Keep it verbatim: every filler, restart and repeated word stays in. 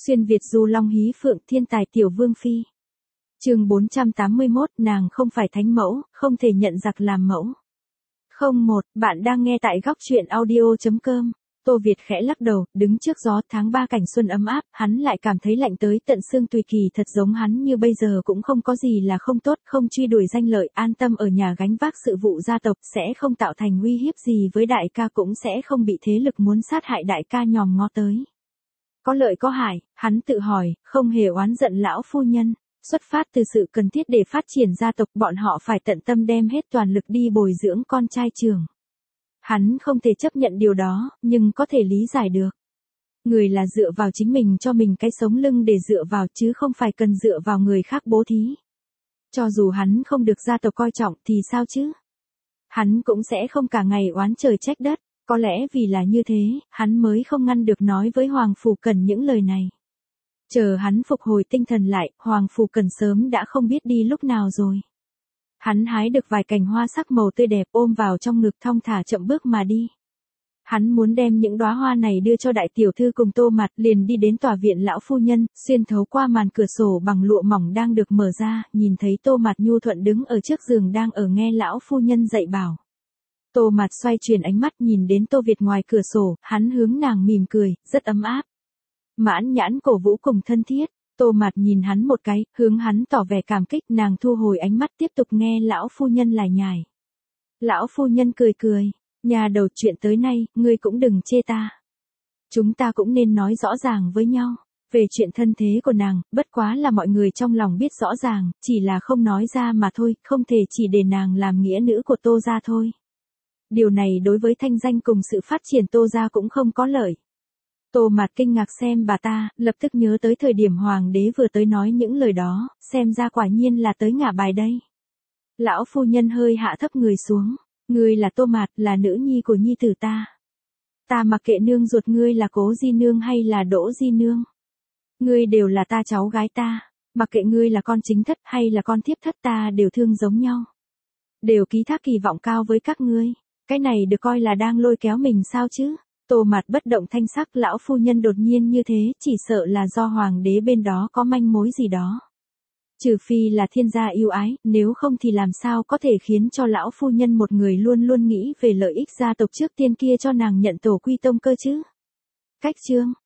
Xuyên Việt du long hí phượng thiên tài tiểu vương phi. Chương bốn trăm tám mươi mốt, nàng không phải thánh mẫu, không thể nhận giặc làm mẫu. Không một, bạn đang nghe tại góc truyện audio chấm com. Tô Việt khẽ lắc đầu, đứng trước gió tháng ba cảnh xuân ấm áp, hắn lại cảm thấy lạnh tới tận xương tùy. Kỳ thật giống hắn như bây giờ cũng không có gì là không tốt, không truy đuổi danh lợi, an tâm ở nhà gánh vác sự vụ gia tộc, sẽ không tạo thành uy hiếp gì với đại ca, cũng sẽ không bị thế lực muốn sát hại đại ca nhòm ngó tới. Có lợi có hại, hắn tự hỏi, không hề oán giận lão phu nhân. Xuất phát từ sự cần thiết để phát triển gia tộc, bọn họ phải tận tâm đem hết toàn lực đi bồi dưỡng con trai trưởng. Hắn không thể chấp nhận điều đó, nhưng có thể lý giải được. Người là dựa vào chính mình cho mình cái sống lưng để dựa vào, chứ không phải cần dựa vào người khác bố thí. Cho dù hắn không được gia tộc coi trọng thì sao chứ? Hắn cũng sẽ không cả ngày oán trời trách đất. Có lẽ vì là như thế, hắn mới không ngăn được nói với Hoàng Phủ Cần những lời này. Chờ hắn phục hồi tinh thần lại, Hoàng Phủ Cần sớm đã không biết đi lúc nào rồi. Hắn hái được vài cành hoa sắc màu tươi đẹp, ôm vào trong ngực, thong thả chậm bước mà đi. Hắn muốn đem những đóa hoa này đưa cho đại tiểu thư cùng Tô Mạt, liền đi đến tòa viện lão phu nhân, xuyên thấu qua màn cửa sổ bằng lụa mỏng đang được mở ra, nhìn thấy Tô Mạt nhu thuận đứng ở trước giường đang ở nghe lão phu nhân dạy bảo. Tô Mạt xoay chuyển ánh mắt nhìn đến Tô Việt ngoài cửa sổ, hắn hướng nàng mỉm cười, rất ấm áp. Mãn nhãn cổ vũ cùng thân thiết. Tô Mạt nhìn hắn một cái, hướng hắn tỏ vẻ cảm kích, nàng thu hồi ánh mắt tiếp tục nghe lão phu nhân lải nhải. Lão phu nhân cười cười, nhà đầu, chuyện tới nay, ngươi cũng đừng chê ta. Chúng ta cũng nên nói rõ ràng với nhau. Về chuyện thân thế của nàng, bất quá là mọi người trong lòng biết rõ ràng, chỉ là không nói ra mà thôi, không thể chỉ để nàng làm nghĩa nữ của Tô gia thôi. Điều này đối với thanh danh cùng sự phát triển Tô gia cũng không có lợi. Tô Mạt kinh ngạc xem bà ta, lập tức nhớ tới thời điểm hoàng đế vừa tới nói những lời đó, xem ra quả nhiên là tới ngả bài đây. Lão phu nhân hơi hạ thấp người xuống, ngươi là Tô Mạt, là nữ nhi của nhi tử ta. Ta mặc kệ nương ruột ngươi là Cố Di Nương hay là Đỗ Di Nương. Ngươi đều là ta cháu gái ta, mặc kệ ngươi là con chính thất hay là con thiếp thất, ta đều thương giống nhau. Đều ký thác kỳ vọng cao với các ngươi, cái này được coi là đang lôi kéo mình sao chứ? Tô Mạt bất động thanh sắc, lão phu nhân đột nhiên như thế, chỉ sợ là do hoàng đế bên đó có manh mối gì đó. Trừ phi là thiên gia yêu ái, nếu không thì làm sao có thể khiến cho lão phu nhân một người luôn luôn nghĩ về lợi ích gia tộc trước tiên kia cho nàng nhận tổ quy tông cơ chứ. Cách chương,